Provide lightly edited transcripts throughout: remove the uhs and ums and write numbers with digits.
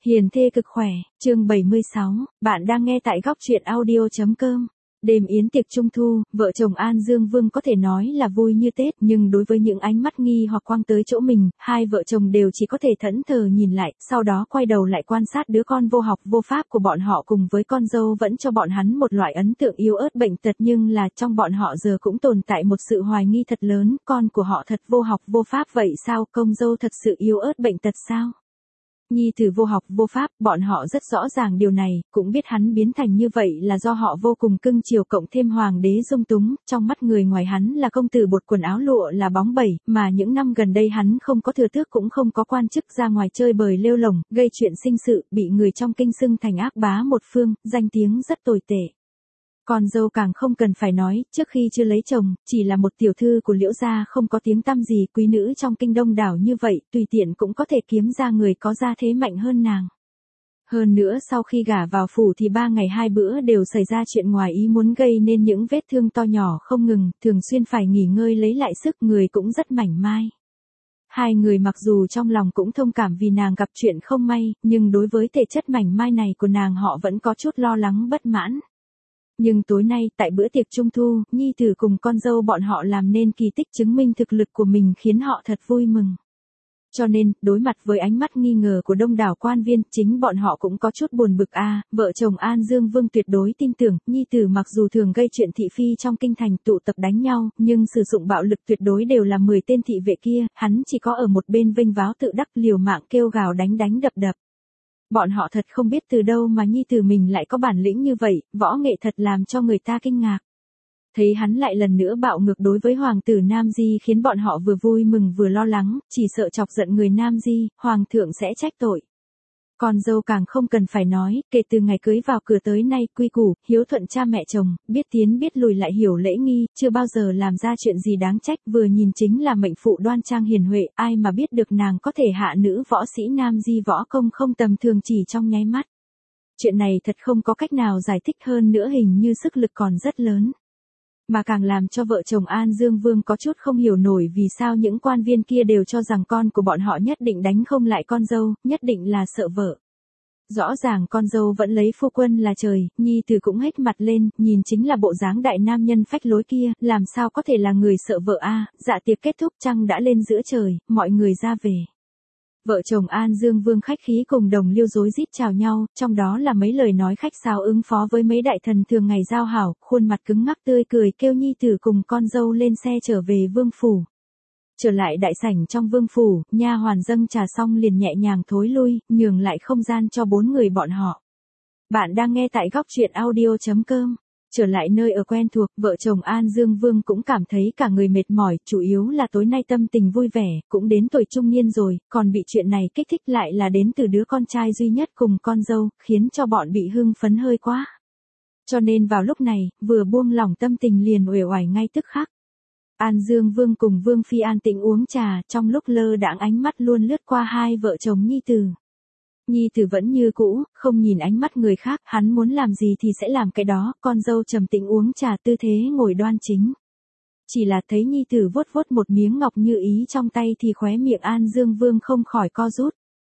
Hiền thê cực khỏe, chương 76, bạn đang nghe tại góc truyện audio.com. Đêm yến tiệc trung thu, vợ chồng An Dương Vương có thể nói là vui như Tết, nhưng đối với những ánh mắt nghi hoặc quang tới chỗ mình, hai vợ chồng đều chỉ có thể thẫn thờ nhìn lại, sau đó quay đầu lại quan sát đứa con vô học vô pháp của bọn họ cùng với con dâu vẫn cho bọn hắn một loại ấn tượng yếu ớt bệnh tật, nhưng là trong bọn họ giờ cũng tồn tại một sự hoài nghi thật lớn, con của họ thật vô học vô pháp vậy sao, công dâu thật sự yếu ớt bệnh tật sao? Nhi tử vô học vô pháp, bọn họ rất rõ ràng điều này, cũng biết hắn biến thành như vậy là do họ vô cùng cưng chiều cộng thêm hoàng đế dung túng, trong mắt người ngoài hắn là công tử bột quần áo lụa là bóng bẩy, mà những năm gần đây hắn không có thừa tước cũng không có quan chức ra ngoài chơi bời lêu lổng, gây chuyện sinh sự, bị người trong kinh xưng thành ác bá một phương, danh tiếng rất tồi tệ. Con dâu càng không cần phải nói, trước khi chưa lấy chồng, chỉ là một tiểu thư của Liễu gia không có tiếng tăm gì, quý nữ trong kinh đông đảo như vậy, tùy tiện cũng có thể kiếm ra người có gia thế mạnh hơn nàng. Hơn nữa sau khi gả vào phủ thì 3 ngày 2 bữa đều xảy ra chuyện ngoài ý muốn gây nên những vết thương to nhỏ không ngừng, thường xuyên phải nghỉ ngơi lấy lại sức, người cũng rất mảnh mai. Hai người mặc dù trong lòng cũng thông cảm vì nàng gặp chuyện không may, nhưng đối với thể chất mảnh mai này của nàng họ vẫn có chút lo lắng bất mãn. Nhưng tối nay, tại bữa tiệc trung thu, nhi tử cùng con dâu bọn họ làm nên kỳ tích chứng minh thực lực của mình khiến họ thật vui mừng. Cho nên, đối mặt với ánh mắt nghi ngờ của đông đảo quan viên, chính bọn họ cũng có chút buồn bực vợ chồng An Dương Vương tuyệt đối tin tưởng, nhi tử mặc dù thường gây chuyện thị phi trong kinh thành tụ tập đánh nhau, nhưng sử dụng bạo lực tuyệt đối đều là 10 tên thị vệ kia, hắn chỉ có ở một bên vênh váo tự đắc liều mạng kêu gào đánh đập đập. Bọn họ thật không biết từ đâu mà nhi tử mình lại có bản lĩnh như vậy, võ nghệ thật làm cho người ta kinh ngạc. Thấy hắn lại lần nữa bạo ngược đối với hoàng tử Nam Di khiến bọn họ vừa vui mừng vừa lo lắng, chỉ sợ chọc giận người Nam Di, hoàng thượng sẽ trách tội. Con dâu càng không cần phải nói, kể từ ngày cưới vào cửa tới nay quy củ, hiếu thuận cha mẹ chồng, biết tiến biết lùi lại hiểu lễ nghi, chưa bao giờ làm ra chuyện gì đáng trách, vừa nhìn chính là mệnh phụ đoan trang hiền huệ, ai mà biết được nàng có thể hạ nữ võ sĩ Nam Di võ công không tầm thường chỉ trong nháy mắt. Chuyện này thật không có cách nào giải thích hơn nữa, hình như sức lực còn rất lớn. Mà càng làm cho vợ chồng An Dương Vương có chút không hiểu nổi vì sao những quan viên kia đều cho rằng con của bọn họ nhất định đánh không lại con dâu, nhất định là sợ vợ. Rõ ràng con dâu vẫn lấy phu quân là trời, nhi tử cũng hết mặt lên, nhìn chính là bộ dáng đại nam nhân phách lối kia, làm sao có thể là người sợ vợ dạ tiệc kết thúc trăng đã lên giữa trời, mọi người ra về. Vợ chồng An Dương Vương khách khí cùng đồng liêu rối rít chào nhau, trong đó là mấy lời nói khách sáo ứng phó với mấy đại thần thường ngày giao hảo, khuôn mặt cứng ngắc tươi cười kêu nhi tử cùng con dâu lên xe trở về vương phủ. Trở lại đại sảnh trong vương phủ, nha hoàn dâng trà xong liền nhẹ nhàng thối lui, nhường lại không gian cho 4 người bọn họ. Bạn đang nghe tại góc truyện audio.com. Trở lại nơi ở quen thuộc, vợ chồng An Dương Vương cũng cảm thấy cả người mệt mỏi, chủ yếu là tối nay tâm tình vui vẻ, cũng đến tuổi trung niên rồi, còn bị chuyện này kích thích lại là đến từ đứa con trai duy nhất cùng con dâu, khiến cho bọn bị hưng phấn hơi quá. Cho nên vào lúc này, vừa buông lỏng tâm tình liền uể oải ngay tức khắc. An Dương Vương cùng Vương Phi an tĩnh uống trà, trong lúc lơ đãng ánh mắt luôn lướt qua hai vợ chồng nhi tử. Nhi tử vẫn như cũ, không nhìn ánh mắt người khác, hắn muốn làm gì thì sẽ làm cái đó, con dâu trầm tĩnh uống trà tư thế ngồi đoan chính. Chỉ là thấy nhi tử vuốt một miếng ngọc như ý trong tay thì khóe miệng An Dương Vương không khỏi co rút.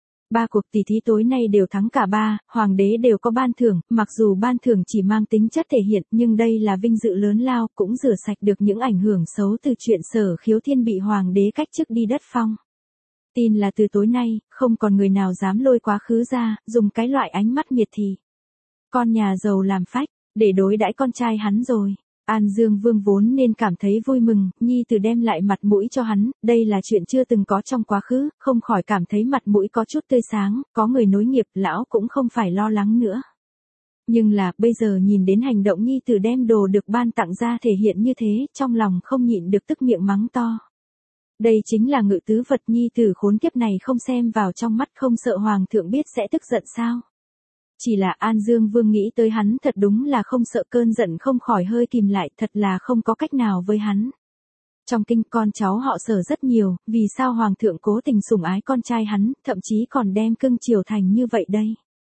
3 cuộc tỷ thí tối nay đều thắng cả 3, hoàng đế đều có ban thưởng, mặc dù ban thưởng chỉ mang tính chất thể hiện, nhưng đây là vinh dự lớn lao, cũng rửa sạch được những ảnh hưởng xấu từ chuyện Sở Khiếu Thiên bị hoàng đế cách chức đi đất phong. Tin là từ tối nay, không còn người nào dám lôi quá khứ ra, dùng cái loại ánh mắt miệt thị. Con nhà giàu làm phách, để đối đãi con trai hắn rồi. An Dương Vương vốn nên cảm thấy vui mừng, nhi tử đem lại mặt mũi cho hắn, đây là chuyện chưa từng có trong quá khứ, không khỏi cảm thấy mặt mũi có chút tươi sáng, có người nối nghiệp, lão cũng không phải lo lắng nữa. Nhưng là, bây giờ nhìn đến hành động nhi tử đem đồ được ban tặng ra thể hiện như thế, trong lòng không nhịn được tức miệng mắng to. Đây chính là ngự tứ vật, nhi tử khốn kiếp này không xem vào trong mắt, không sợ hoàng thượng biết sẽ tức giận sao? Chỉ là An Dương Vương nghĩ tới hắn thật đúng là không sợ cơn giận không khỏi hơi kìm lại, thật là không có cách nào với hắn. Trong kinh con cháu họ Sở rất nhiều, vì sao hoàng thượng cố tình sủng ái con trai hắn, thậm chí còn đem cưng chiều thành như vậy đây?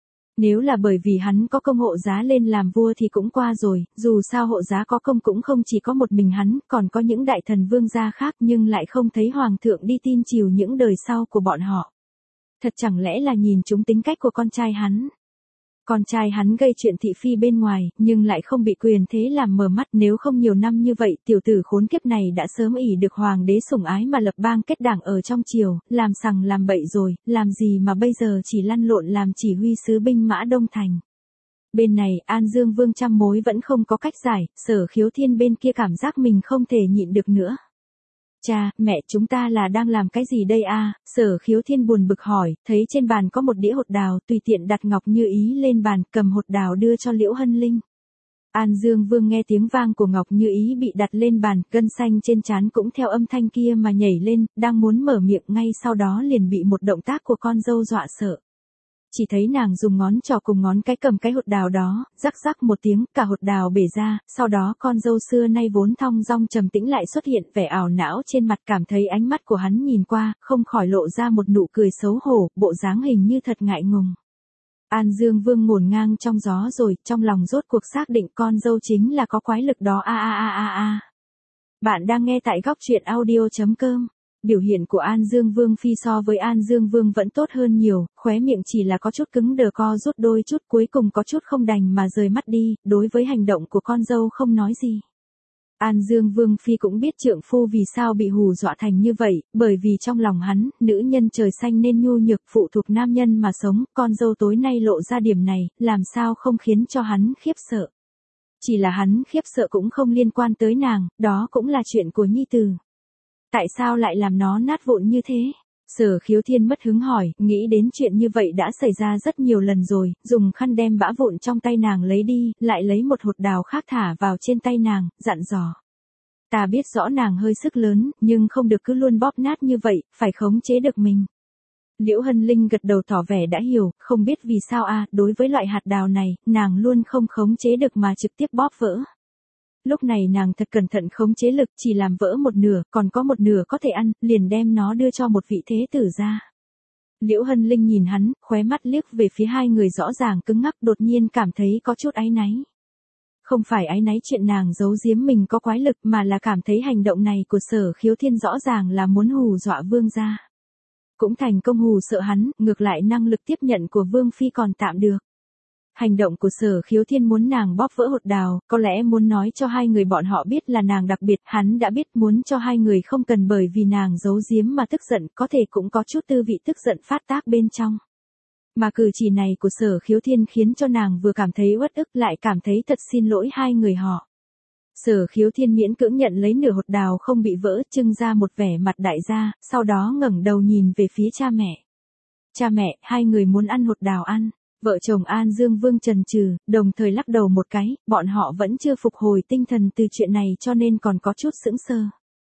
Nếu là bởi vì hắn có công hộ giá lên làm vua thì cũng qua rồi, dù sao hộ giá có công cũng không chỉ có một mình hắn, còn có những đại thần vương gia khác, nhưng lại không thấy hoàng thượng đi tin chiều những đời sau của bọn họ. Thật chẳng lẽ là nhìn trúng tính cách của con trai hắn. Con trai hắn gây chuyện thị phi bên ngoài, nhưng lại không bị quyền thế làm mờ mắt, nếu không nhiều năm như vậy, tiểu tử khốn kiếp này đã sớm ỷ được hoàng đế sủng ái mà lập bang kết đảng ở trong triều, làm sằng làm bậy rồi, làm gì mà bây giờ chỉ lăn lộn làm chỉ huy sứ binh mã Đông Thành. Bên này, An Dương Vương trăm mối vẫn không có cách giải, Sở Khiếu Thiên bên kia cảm giác mình không thể nhịn được nữa. Cha, mẹ, chúng ta là đang làm cái gì đây a? Sở Khiếu Thiên buồn bực hỏi, thấy trên bàn có một đĩa hột đào, tùy tiện đặt Ngọc Như Ý lên bàn, cầm hột đào đưa cho Liễu Hân Linh. An Dương Vương nghe tiếng vang của Ngọc Như Ý bị đặt lên bàn, gân xanh trên trán cũng theo âm thanh kia mà nhảy lên, đang muốn mở miệng ngay sau đó liền bị một động tác của con dâu dọa sợ. Chỉ thấy nàng dùng ngón trỏ cùng ngón cái cầm cái hột đào đó, rắc rắc một tiếng, cả hột đào bể ra, sau đó con dâu xưa nay vốn thong dong trầm tĩnh lại xuất hiện vẻ ảo não trên mặt, cảm thấy ánh mắt của hắn nhìn qua, không khỏi lộ ra một nụ cười xấu hổ, bộ dáng hình như thật ngại ngùng. An Dương Vương ngổn ngang trong gió rồi, trong lòng rốt cuộc xác định con dâu chính là có quái lực đó a. Bạn đang nghe tại góc truyện audio.com. Biểu hiện của An Dương Vương Phi so với An Dương Vương vẫn tốt hơn nhiều, khóe miệng chỉ là có chút cứng đờ co rút đôi chút, cuối cùng có chút không đành mà rời mắt đi, đối với hành động của con dâu không nói gì. An Dương Vương Phi cũng biết trượng phu vì sao bị hù dọa thành như vậy, bởi vì trong lòng hắn, nữ nhân trời xanh nên nhu nhược phụ thuộc nam nhân mà sống, con dâu tối nay lộ ra điểm này, làm sao không khiến cho hắn khiếp sợ. Chỉ là hắn khiếp sợ cũng không liên quan tới nàng, đó cũng là chuyện của nhi tử. Tại sao lại làm nó nát vụn như thế? Sở Khiếu Thiên mất hứng hỏi, nghĩ đến chuyện như vậy đã xảy ra rất nhiều lần rồi, dùng khăn đem bã vụn trong tay nàng lấy đi, lại lấy một hột đào khác thả vào trên tay nàng, dặn dò. Ta biết rõ nàng hơi sức lớn, nhưng không được cứ luôn bóp nát như vậy, phải khống chế được mình. Liễu Hân Linh gật đầu tỏ vẻ đã hiểu, không biết vì sao đối với loại hạt đào này, nàng luôn không khống chế được mà trực tiếp bóp vỡ. Lúc này nàng thật cẩn thận khống chế lực, chỉ làm vỡ một nửa, còn có một nửa có thể ăn, liền đem nó đưa cho một vị thế tử ra. Liễu Hân Linh nhìn hắn, khóe mắt liếc về phía hai người rõ ràng cứng ngắc, đột nhiên cảm thấy có chút áy náy. Không phải áy náy chuyện nàng giấu giếm mình có quái lực, mà là cảm thấy hành động này của Sở Khiếu Thiên rõ ràng là muốn hù dọa vương gia. Cũng thành công hù sợ hắn, ngược lại năng lực tiếp nhận của Vương Phi còn tạm được. Hành động của Sở Khiếu Thiên muốn nàng bóp vỡ hột đào, có lẽ muốn nói cho hai người bọn họ biết là nàng đặc biệt, hắn đã biết muốn cho hai người không cần bởi vì nàng giấu giếm mà tức giận, có thể cũng có chút tư vị tức giận phát tác bên trong. Mà cử chỉ này của Sở Khiếu Thiên khiến cho nàng vừa cảm thấy uất ức lại cảm thấy thật xin lỗi hai người họ. Sở Khiếu Thiên miễn cưỡng nhận lấy nửa hột đào không bị vỡ, trưng ra một vẻ mặt đại gia, sau đó ngẩng đầu nhìn về phía cha mẹ. Cha mẹ, hai người muốn ăn hột đào ăn. Vợ chồng An Dương Vương chần chừ, đồng thời lắc đầu một cái, bọn họ vẫn chưa phục hồi tinh thần từ chuyện này cho nên còn có chút sững sờ.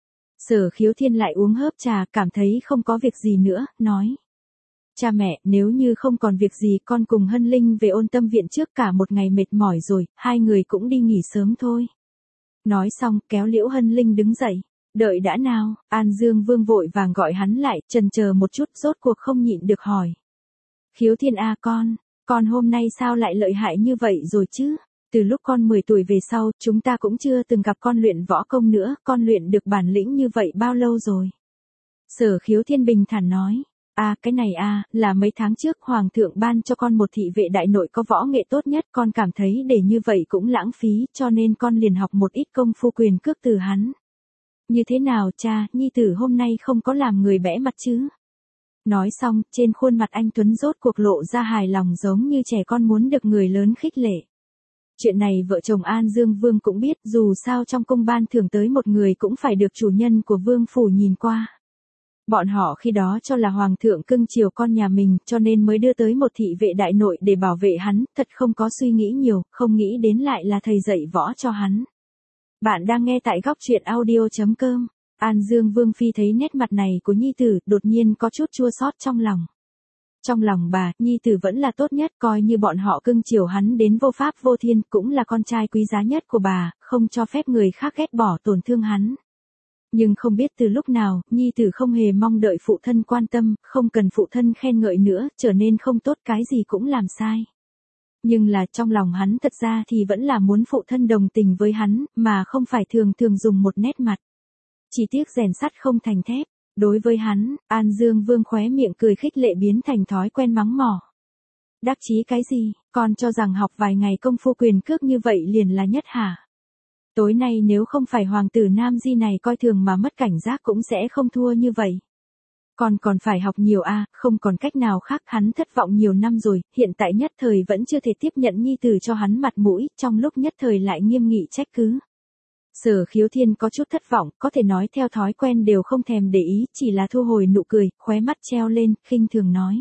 Sở Khiếu Thiên lại uống hớp trà, cảm thấy không có việc gì nữa, nói. Cha mẹ, nếu như không còn việc gì con cùng Hân Linh về Ôn Tâm Viện trước, cả một ngày mệt mỏi rồi, hai người cũng đi nghỉ sớm thôi. Nói xong, kéo Liễu Hân Linh đứng dậy. Đợi đã nào, An Dương Vương vội vàng gọi hắn lại, chần chờ một chút, rốt cuộc không nhịn được hỏi. Khiếu Thiên con hôm nay sao lại lợi hại như vậy rồi chứ? Từ lúc con 10 tuổi về sau, chúng ta cũng chưa từng gặp con luyện võ công nữa, con luyện được bản lĩnh như vậy bao lâu rồi? Sở Khiếu Thiên bình thản nói. Cái này là mấy tháng trước Hoàng thượng ban cho con một thị vệ đại nội có võ nghệ tốt nhất, con cảm thấy để như vậy cũng lãng phí, cho nên con liền học một ít công phu quyền cước từ hắn. Như thế nào cha, nhi tử hôm nay không có làm người bẽ mặt chứ? Nói xong, trên khuôn mặt anh Tuấn rốt cuộc lộ ra hài lòng giống như trẻ con muốn được người lớn khích lệ. Chuyện này vợ chồng An Dương Vương cũng biết, dù sao trong cung ban thưởng tới một người cũng phải được chủ nhân của vương phủ nhìn qua. Bọn họ khi đó cho là hoàng thượng cưng chiều con nhà mình, cho nên mới đưa tới một thị vệ đại nội để bảo vệ hắn, thật không có suy nghĩ nhiều, không nghĩ đến lại là thầy dạy võ cho hắn. Bạn đang nghe tại góc truyện audio.com. An Dương Vương Phi thấy nét mặt này của nhi tử, đột nhiên có chút chua xót trong lòng. Trong lòng bà, nhi tử vẫn là tốt nhất, coi như bọn họ cưng chiều hắn đến vô pháp vô thiên, cũng là con trai quý giá nhất của bà, không cho phép người khác ghét bỏ tổn thương hắn. Nhưng không biết từ lúc nào, nhi tử không hề mong đợi phụ thân quan tâm, không cần phụ thân khen ngợi nữa, trở nên không tốt, cái gì cũng làm sai. Nhưng là trong lòng hắn thật ra thì vẫn là muốn phụ thân đồng tình với hắn, mà không phải thường thường dùng một nét mặt. Chỉ tiếc rèn sắt không thành thép. Đối với hắn, An Dương Vương khóe miệng cười khích lệ biến thành thói quen mắng mỏ. Đắc chí cái gì, con cho rằng học vài ngày công phu quyền cước như vậy liền là nhất hả? Tối nay nếu không phải hoàng tử Nam Di này coi thường mà mất cảnh giác cũng sẽ không thua như vậy. Còn phải học nhiều không còn cách nào khác, hắn thất vọng nhiều năm rồi, hiện tại nhất thời vẫn chưa thể tiếp nhận nhi tử cho hắn mặt mũi, trong lúc nhất thời lại nghiêm nghị trách cứ. Sở Khiếu Thiên có chút thất vọng, có thể nói theo thói quen đều không thèm để ý, chỉ là thu hồi nụ cười, khóe mắt treo lên, khinh thường nói.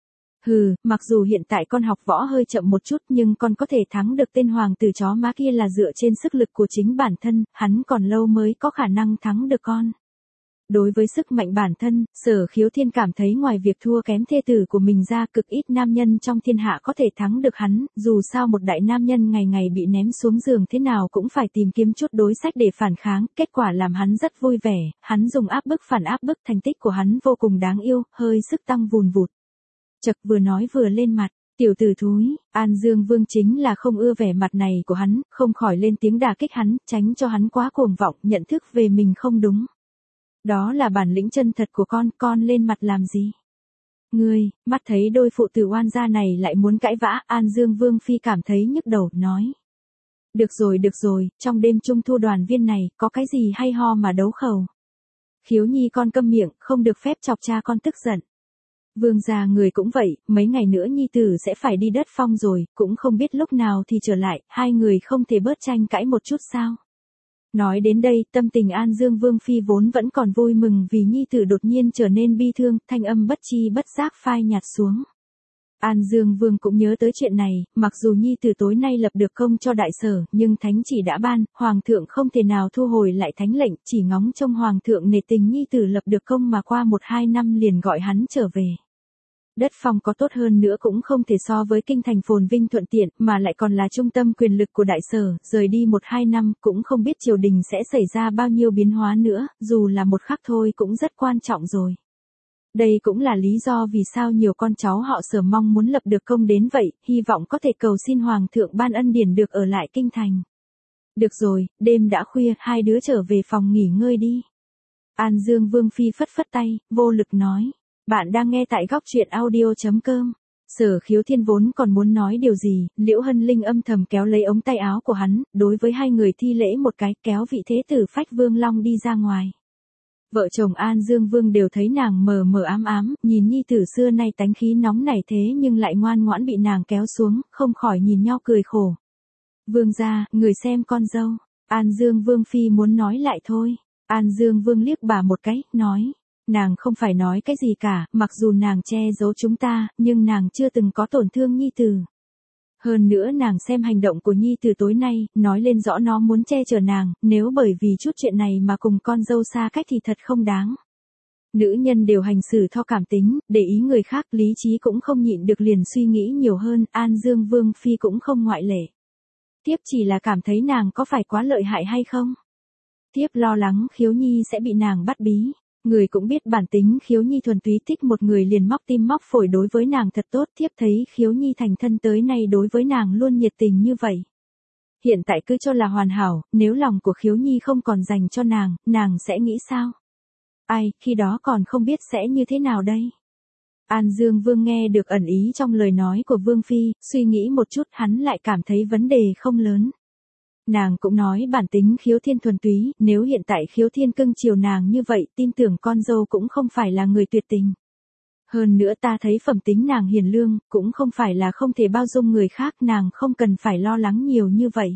Hừ, mặc dù hiện tại con học võ hơi chậm một chút nhưng con có thể thắng được tên hoàng tử chó má kia là dựa trên sức lực của chính bản thân, hắn còn lâu mới có khả năng thắng được con. Đối với sức mạnh bản thân, Sở Khiếu Thiên cảm thấy ngoài việc thua kém thê tử của mình ra cực ít nam nhân trong thiên hạ có thể thắng được hắn, dù sao một đại nam nhân ngày ngày bị ném xuống giường thế nào cũng phải tìm kiếm chút đối sách để phản kháng, kết quả làm hắn rất vui vẻ, hắn dùng áp bức phản áp bức, thành tích của hắn vô cùng đáng yêu, hơi sức tăng vùn vụt. Chật vừa nói vừa lên mặt. Tiểu tử thúi, An Dương Vương chính là không ưa vẻ mặt này của hắn, không khỏi lên tiếng đả kích hắn, tránh cho hắn quá cuồng vọng, nhận thức về mình không đúng. Đó là bản lĩnh chân thật của con lên mặt làm gì? Ngươi, mắt thấy đôi phụ tử oan gia này lại muốn cãi vã, An Dương Vương Phi cảm thấy nhức đầu, nói. Được rồi, trong đêm trung thu đoàn viên này, có cái gì hay ho mà đấu khẩu? Khiếu Nhi con câm miệng, không được phép chọc cha con tức giận. Vương gia người cũng vậy, mấy ngày nữa nhi tử sẽ phải đi đất phong rồi, cũng không biết lúc nào thì trở lại, hai người không thể bớt tranh cãi một chút sao? Nói đến đây, tâm tình An Dương Vương Phi vốn vẫn còn vui mừng vì nhi tử đột nhiên trở nên bi thương, thanh âm bất chi bất giác phai nhạt xuống. An Dương Vương cũng nhớ tới chuyện này, mặc dù nhi tử tối nay lập được công cho đại sở, nhưng thánh chỉ đã ban, hoàng thượng không thể nào thu hồi lại thánh lệnh, chỉ ngóng trông hoàng thượng nể tình nhi tử lập được công mà qua 1-2 năm liền gọi hắn trở về. Đất phong có tốt hơn nữa cũng không thể so với kinh thành phồn vinh thuận tiện, mà lại còn là trung tâm quyền lực của đại sở, rời đi 1-2 năm cũng không biết triều đình sẽ xảy ra bao nhiêu biến hóa nữa, dù là một khắc thôi cũng rất quan trọng rồi. Đây cũng là lý do vì sao nhiều con cháu họ Sở mong muốn lập được công đến vậy, hy vọng có thể cầu xin hoàng thượng ban ân điển được ở lại kinh thành. Được rồi, đêm đã khuya, hai đứa trở về phòng nghỉ ngơi đi. An Dương Vương Phi phất phất tay, vô lực nói. Bạn đang nghe tại góc truyện audio.com. Sở Khiếu Thiên vốn còn muốn nói điều gì, Liễu Hân Linh âm thầm kéo lấy ống tay áo của hắn, đối với hai người thi lễ một cái, kéo vị thế tử Phách Vương Long đi ra ngoài. Vợ chồng An Dương Vương đều thấy nàng mờ mờ ám ám, nhìn nhi tử xưa nay tánh khí nóng nảy thế nhưng lại ngoan ngoãn bị nàng kéo xuống, không khỏi nhìn nhau cười khổ. Vương gia, người xem con dâu. An Dương Vương Phi muốn nói lại thôi. An Dương Vương liếc bà một cái, nói. Nàng không phải nói cái gì cả, mặc dù nàng che giấu chúng ta, nhưng nàng chưa từng có tổn thương nhi tử. Hơn nữa nàng xem hành động của nhi tử tối nay, nói lên rõ nó muốn che chở nàng, nếu bởi vì chút chuyện này mà cùng con dâu xa cách thì thật không đáng. Nữ nhân đều hành xử theo cảm tính, để ý người khác, lý trí cũng không nhịn được liền suy nghĩ nhiều hơn, An Dương Vương Phi cũng không ngoại lệ. Tiếp chỉ là cảm thấy nàng có phải quá lợi hại hay không? Tiếp lo lắng Khiếu Nhi sẽ bị nàng bắt bí. Người cũng biết bản tính Khiếu Nhi thuần túy thích một người liền móc tim móc phổi đối với nàng thật tốt, thiếp thấy Khiếu Nhi thành thân tới nay đối với nàng luôn nhiệt tình như vậy. Hiện tại cứ cho là hoàn hảo, nếu lòng của Khiếu Nhi không còn dành cho nàng sẽ nghĩ sao? Ai, khi đó còn không biết sẽ như thế nào đây? An Dương Vương nghe được ẩn ý trong lời nói của Vương Phi, suy nghĩ một chút hắn lại cảm thấy vấn đề không lớn. Nàng cũng nói bản tính Khiếu Thiên thuần túy, nếu hiện tại Khiếu Thiên cưng chiều nàng như vậy, tin tưởng con dâu cũng không phải là người tuyệt tình. Hơn nữa ta thấy phẩm tính nàng hiền lương, cũng không phải là không thể bao dung người khác, nàng không cần phải lo lắng nhiều như vậy.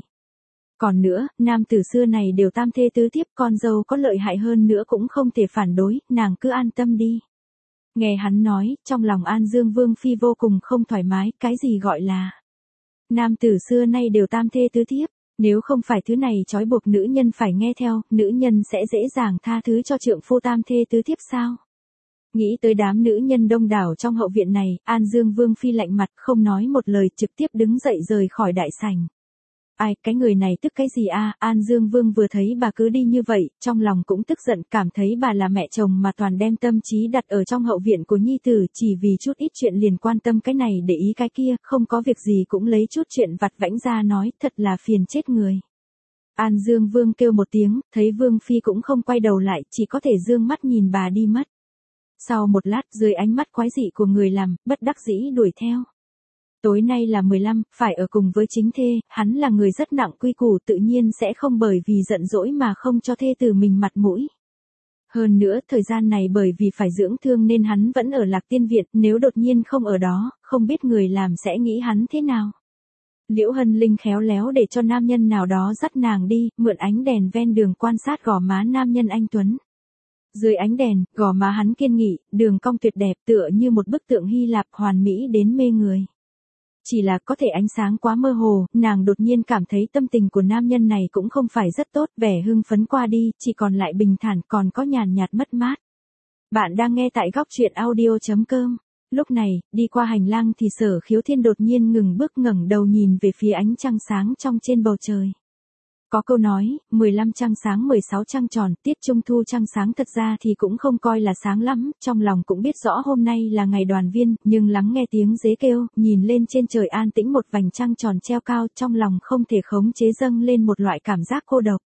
Còn nữa, nam tử xưa này đều tam thê tứ thiếp, con dâu có lợi hại hơn nữa cũng không thể phản đối, nàng cứ an tâm đi. Nghe hắn nói, trong lòng An Dương Vương Phi vô cùng không thoải mái, cái gì gọi là nam tử xưa nay đều tam thê tứ thiếp. Nếu không phải thứ này trói buộc nữ nhân phải nghe theo, nữ nhân sẽ dễ dàng tha thứ cho trượng phu tam thê tứ thiếp sao? Nghĩ tới đám nữ nhân đông đảo trong hậu viện này, An Dương Vương Phi lạnh mặt không nói một lời trực tiếp đứng dậy rời khỏi đại sảnh. Ai, cái người này tức cái gì a? An Dương Vương vừa thấy bà cứ đi như vậy, trong lòng cũng tức giận, cảm thấy bà là mẹ chồng mà toàn đem tâm trí đặt ở trong hậu viện của nhi tử, chỉ vì chút ít chuyện liền quan tâm cái này để ý cái kia, không có việc gì cũng lấy chút chuyện vặt vãnh ra nói, thật là phiền chết người. An Dương Vương kêu một tiếng, thấy Vương Phi cũng không quay đầu lại, chỉ có thể dương mắt nhìn bà đi mất. Sau một lát, dưới ánh mắt quái dị của người làm, bất đắc dĩ đuổi theo. Tối nay là 15, phải ở cùng với chính thê, hắn là người rất nặng quy củ, tự nhiên sẽ không bởi vì giận dỗi mà không cho thê tử mình mặt mũi. Hơn nữa, thời gian này bởi vì phải dưỡng thương nên hắn vẫn ở Lạc Tiên Viện, nếu đột nhiên không ở đó, không biết người làm sẽ nghĩ hắn thế nào. Liễu Hân Linh khéo léo để cho nam nhân nào đó dắt nàng đi, mượn ánh đèn ven đường quan sát gò má nam nhân anh tuấn. Dưới ánh đèn, gò má hắn kiên nghị, đường cong tuyệt đẹp tựa như một bức tượng Hy Lạp hoàn mỹ đến mê người. Chỉ là có thể ánh sáng quá mơ hồ, nàng đột nhiên cảm thấy tâm tình của nam nhân này cũng không phải rất tốt, vẻ hưng phấn qua đi, chỉ còn lại bình thản, còn có nhàn nhạt mất mát. Bạn đang nghe tại góc truyện audio.com. Lúc này, đi qua hành lang thì Sở Khiếu Thiên đột nhiên ngừng bước, ngẩng đầu nhìn về phía ánh trăng sáng trong trên bầu trời. Có câu nói, 15 trăng sáng 16 trăng tròn, tiết trung thu trăng sáng thật ra thì cũng không coi là sáng lắm, trong lòng cũng biết rõ hôm nay là ngày đoàn viên, nhưng lắng nghe tiếng dế kêu, nhìn lên trên trời an tĩnh một vành trăng tròn treo cao, trong lòng không thể khống chế dâng lên một loại cảm giác cô độc.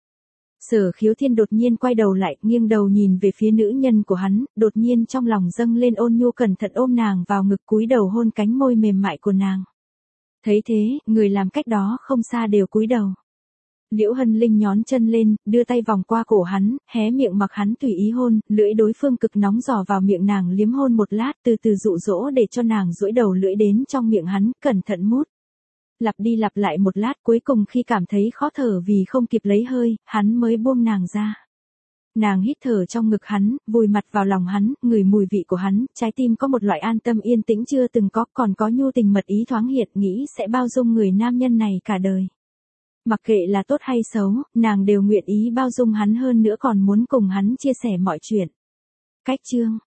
Sở Khiếu Thiên đột nhiên quay đầu lại, nghiêng đầu nhìn về phía nữ nhân của hắn, đột nhiên trong lòng dâng lên ôn nhu, cẩn thận ôm nàng vào ngực, cúi đầu hôn cánh môi mềm mại của nàng. Thấy thế, người làm cách đó không xa đều cúi đầu. Liễu Hân Linh nhón chân lên, đưa tay vòng qua cổ hắn, hé miệng mặc hắn tùy ý hôn, lưỡi đối phương cực nóng dò vào miệng nàng, liếm hôn một lát, từ từ dụ dỗ để cho nàng duỗi đầu lưỡi đến trong miệng hắn, cẩn thận mút. Lặp đi lặp lại một lát, cuối cùng khi cảm thấy khó thở vì không kịp lấy hơi, hắn mới buông nàng ra. Nàng hít thở trong ngực hắn, vùi mặt vào lòng hắn, ngửi mùi vị của hắn, trái tim có một loại an tâm yên tĩnh chưa từng có, còn có nhu tình mật ý thoáng hiện, nghĩ sẽ bao dung người nam nhân này cả đời. Mặc kệ là tốt hay xấu, nàng đều nguyện ý bao dung hắn, hơn nữa còn muốn cùng hắn chia sẻ mọi chuyện. Cách chương